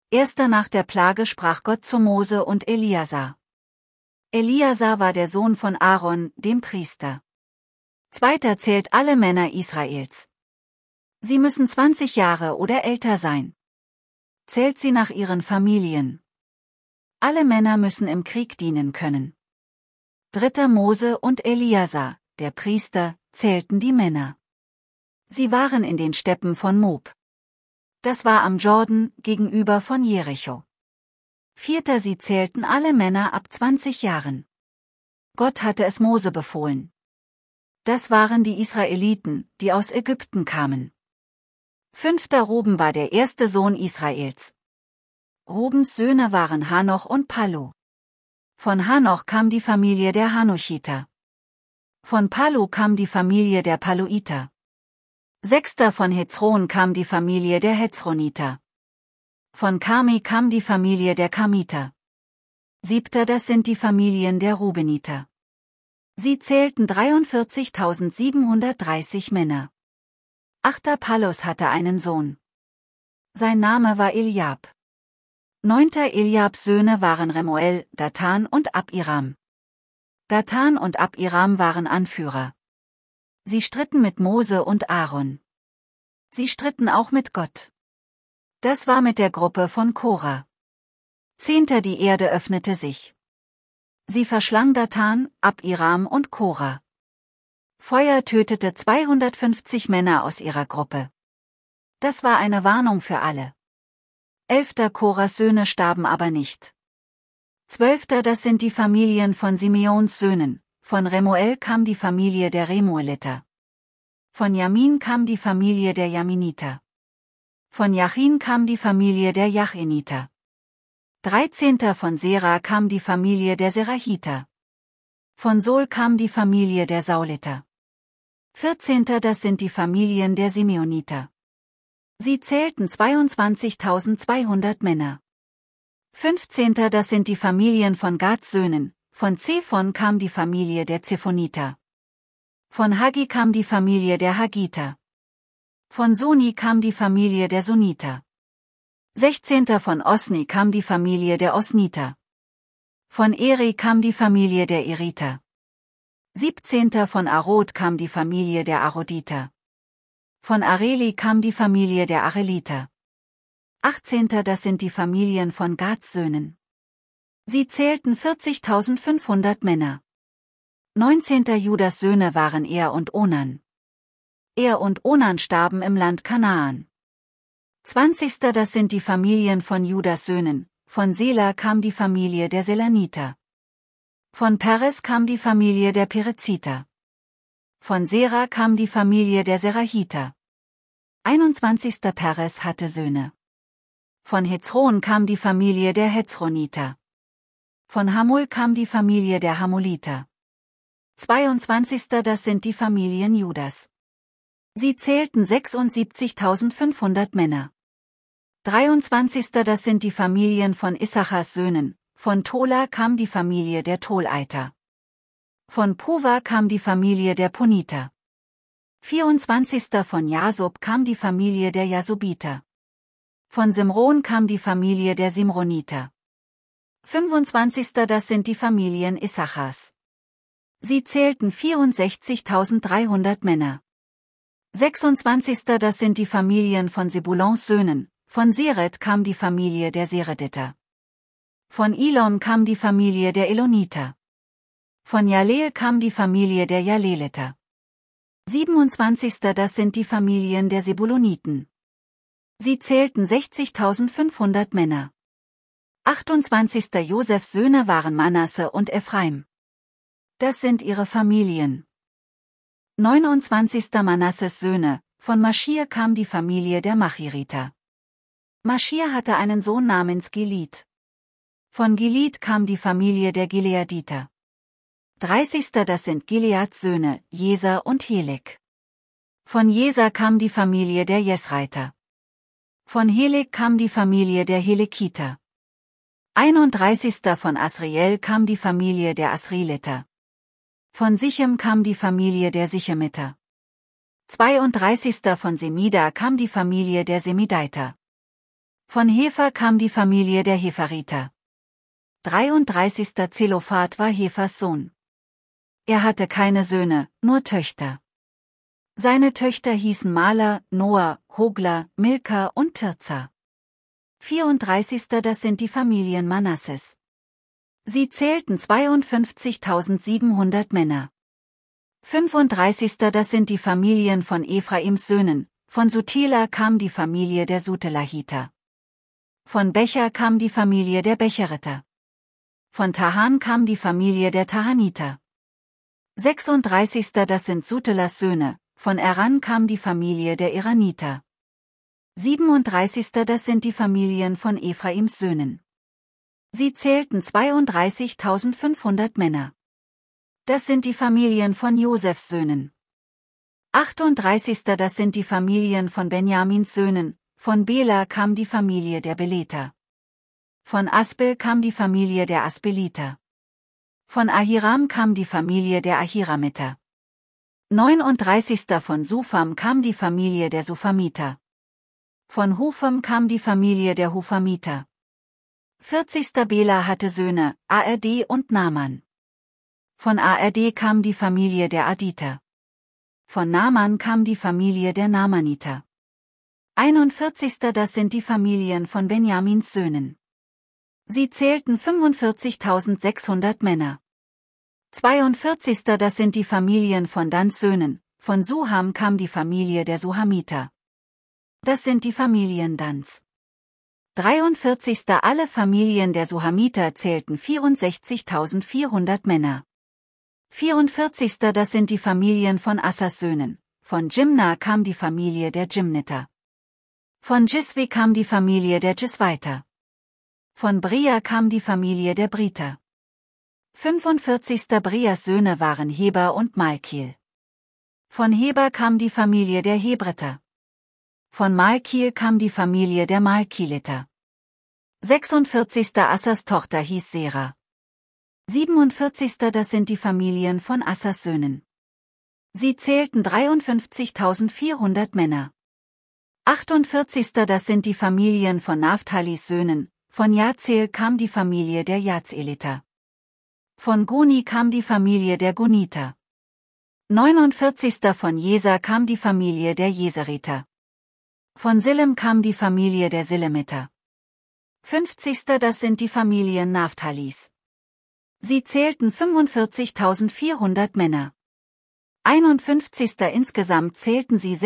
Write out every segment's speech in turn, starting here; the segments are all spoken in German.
Erster nach der Plage sprach Gott zu Mose und Eliasar. Eliasar war der Sohn von Aaron, dem Priester. Zweiter zählt alle Männer Israels. Sie müssen 20 Jahre oder älter sein. Zählt sie nach ihren Familien. Alle Männer müssen im Krieg dienen können. Dritter Mose und Eliasar, der Priester, zählten die Männer. Sie waren in den Steppen von Moab. Das war am Jordan, gegenüber von Jericho. Vierter, sie zählten alle Männer ab 20 Jahren. Gott hatte es Mose befohlen. Das waren die Israeliten, die aus Ägypten kamen. Fünfter, Ruben war der erste Sohn Israels. Rubens Söhne waren Hanoch und Pallu. Von Hanoch kam die Familie der Hanochiter. Von Pallu kam die Familie der Palluiter. Sechster, von Hezron kam die Familie der Hezroniter. Von Karmi kam die Familie der Karmiter. Siebter, das sind die Familien der Rubeniter. Sie zählten 43.730 Männer. Achter, Pallus hatte einen Sohn. Sein Name war Eliab. Neunter, Eliabs Söhne waren Remuel, Datan und Abiram. Datan und Abiram waren Anführer. Sie stritten mit Mose und Aaron. Sie stritten auch mit Gott. Das war mit der Gruppe von Korah. Zehnter, die Erde öffnete sich. Sie verschlang Datan, Abiram und Korah. Feuer tötete 250 Männer aus ihrer Gruppe. Das war eine Warnung für alle. Elfter, Korahs Söhne starben aber nicht. Zwölfter, das sind die Familien von Simeons Söhnen. Von Remuel kam die Familie der Remueliter. Von Jamin kam die Familie der Jaminiter. Von Jachin kam die Familie der Jachiniter. 13. von Sera kam die Familie der Serachiter. Von Sol kam die Familie der Sauliter. 14. das sind die Familien der Simeoniter. Sie zählten 22.200 Männer. 15. das sind die Familien von Gads Söhnen. Von Zephon kam die Familie der Zephoniter. Von Hagi kam die Familie der Hagiter. Von Suni kam die Familie der Suniter. 16. von Osni kam die Familie der Osniter. Von Eri kam die Familie der Eriter. 17. von Arod kam die Familie der Aroditer. Von Areli kam die Familie der Areliter. 18. das sind die Familien von Gads Söhnen. Sie zählten 40.500 Männer. 19. Judas Söhne waren Er und Onan. Er und Onan starben im Land Kanaan. 20. das sind die Familien von Judas Söhnen. Von Sela kam die Familie der Selaniter. Von Peres kam die Familie der Pereziter. Von Sera kam die Familie der Serachiter. 21. Peres hatte Söhne. Von Hezron kam die Familie der Hezroniter. Von Hamul kam die Familie der Hamuliter. 22. das sind die Familien Judas. Sie zählten 76.500 Männer. 23. das sind die Familien von Issachars Söhnen. Von Tola kam die Familie der Toleiter. Von Puva kam die Familie der Puniter. 24. von Jasub kam die Familie der Jasubiter. Von Simron kam die Familie der Simroniter. 25. das sind die Familien Issachars. Sie zählten 64.300 Männer. 26. das sind die Familien von Sebulons Söhnen. Von Seret kam die Familie der Serediter. Von Ilon kam die Familie der Eloniter. Von Jaleel kam die Familie der Jaleliter. 27. das sind die Familien der Sebuloniten. Sie zählten 60.500 Männer. 28. Josefs Söhne waren Manasse und Ephraim. Das sind ihre Familien. 29. Manasses Söhne. Von Maschir kam die Familie der Machiriter. Maschir hatte einen Sohn namens Gilid. Von Gilid kam die Familie der Gileaditer. 30. das sind Gileads Söhne, Jeser und Helek. Von Jeser kam die Familie der Jesreiter. Von Helek kam die Familie der Helekiter. 31. von Asriel kam die Familie der Asriliter. Von Sichem kam die Familie der Sichemiter. 32. von Semida kam die Familie der Semideiter. Von Hefer kam die Familie der Heferiter. 33. Zelophat war Hefers Sohn. Er hatte keine Söhne, nur Töchter. Seine Töchter hießen Mala, Noah, Hogla, Milka und Tirza. 34. Das sind die Familien Manasses. Sie zählten 52.700 Männer. 35. Das sind die Familien von Ephraims Söhnen. Von Sutela kam die Familie der Sutelahiter. Von Becher kam die Familie der Becheriter. Von Tahan kam die Familie der Tahaniter. 36. Das sind Sutelas Söhne. Von Eran kam die Familie der Eraniter. 37. Das sind die Familien von Ephraims Söhnen. Sie zählten 32.500 Männer. Das sind die Familien von Josefs Söhnen. 38. Das sind die Familien von Benjamins Söhnen. Von Bela kam die Familie der Beleter. Von Aspel kam die Familie der Aspeliter. Von Ahiram kam die Familie der Ahiramiter. 39. Von Supham kam die Familie der Suphamiter. Von Hufam kam die Familie der Hufamiter. 40. Bela hatte Söhne, Ard und Naaman. Von Ard kam die Familie der Aditer. Von Naaman kam die Familie der Naamaniter. 41. Das sind die Familien von Benjamins Söhnen. Sie zählten 45.600 Männer. 42. Das sind die Familien von Dans Söhnen. Von Suham kam die Familie der Suhamiter. Das sind die Familien Dans. 43. Alle Familien der Suhamiter zählten 64.400 Männer. 44. Das sind die Familien von Assas Söhnen. Von Jimna kam die Familie der Jimniter. Von Jiswi kam die Familie der Jisweiter. Von Bria kam die Familie der Briter. 45. Brias Söhne waren Heber und Malkiel. Von Heber kam die Familie der Hebriter. Von Malkiel kam die Familie der Malkieliter. 46. Assas Tochter hieß Sera. 47. Das sind die Familien von Assas Söhnen. Sie zählten 53.400 Männer. 48. Das sind die Familien von Naphtalis Söhnen. Von Jazel kam die Familie der Jazeliter. Von Guni kam die Familie der Guniter. 49. Von Jeser kam die Familie der Jeseriter. Von Silem kam die Familie der Silemiter. 50. Das sind die Familien Naphtalis. Sie zählten 45.400 Männer. 51. Insgesamt zählten sie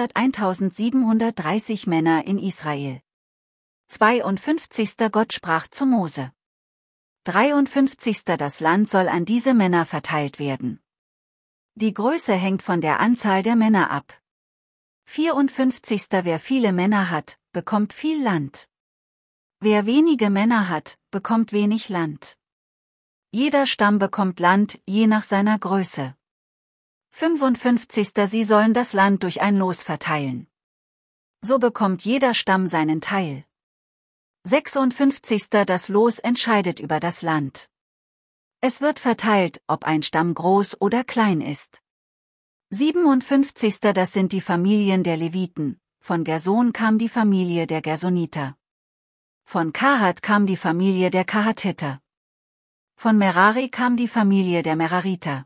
601.730 Männer in Israel. 52. Gott sprach zu Mose. 53. Das Land soll an diese Männer verteilt werden. Die Größe hängt von der Anzahl der Männer ab. 54. Wer viele Männer hat, bekommt viel Land. Wer wenige Männer hat, bekommt wenig Land. Jeder Stamm bekommt Land, je nach seiner Größe. 55. Sie sollen das Land durch ein Los verteilen. So bekommt jeder Stamm seinen Teil. 56. Das Los entscheidet über das Land. Es wird verteilt, ob ein Stamm groß oder klein ist. 57. Das sind die Familien der Leviten. Von Gerson kam die Familie der Gersoniter. Von Kahat kam die Familie der Kahatiter. Von Merari kam die Familie der Merariter.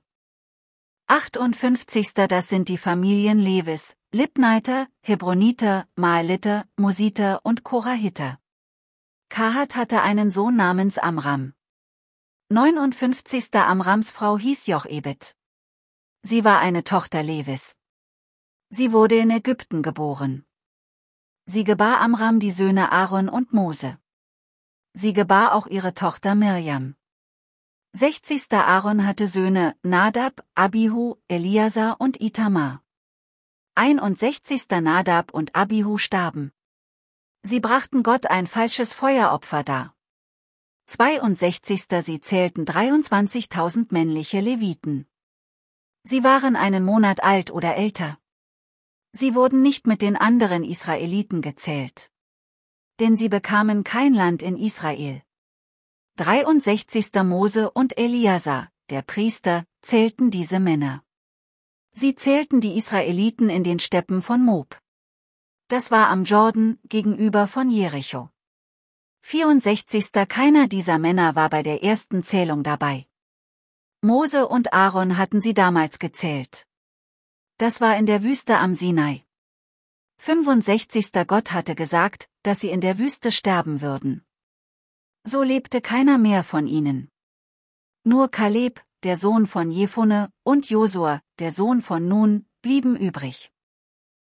58. Das sind die Familien Levis, Libniter, Hebroniter, Maeliter, Mositer und Korahiter. Kahat hatte einen Sohn namens Amram. 59. Amrams Frau hieß Jochebed. Sie war eine Tochter Levis. Sie wurde in Ägypten geboren. Sie gebar Amram die Söhne Aaron und Mose. Sie gebar auch ihre Tochter Mirjam. 60. Aaron hatte Söhne Nadab, Abihu, Eliasar und Itamar. 61. Nadab und Abihu starben. Sie brachten Gott ein falsches Feueropfer dar. 62. Sie zählten 23.000 männliche Leviten. Sie waren einen Monat alt oder älter. Sie wurden nicht mit den anderen Israeliten gezählt. Denn sie bekamen kein Land in Israel. 63. Mose und Eliasar, der Priester, zählten diese Männer. Sie zählten die Israeliten in den Steppen von Moab. Das war am Jordan, gegenüber von Jericho. 64. Keiner dieser Männer war bei der ersten Zählung dabei. Mose und Aaron hatten sie damals gezählt. Das war in der Wüste am Sinai. 65. Gott hatte gesagt, dass sie in der Wüste sterben würden. So lebte keiner mehr von ihnen. Nur Kaleb, der Sohn von Jephune, und Josua, der Sohn von Nun, blieben übrig.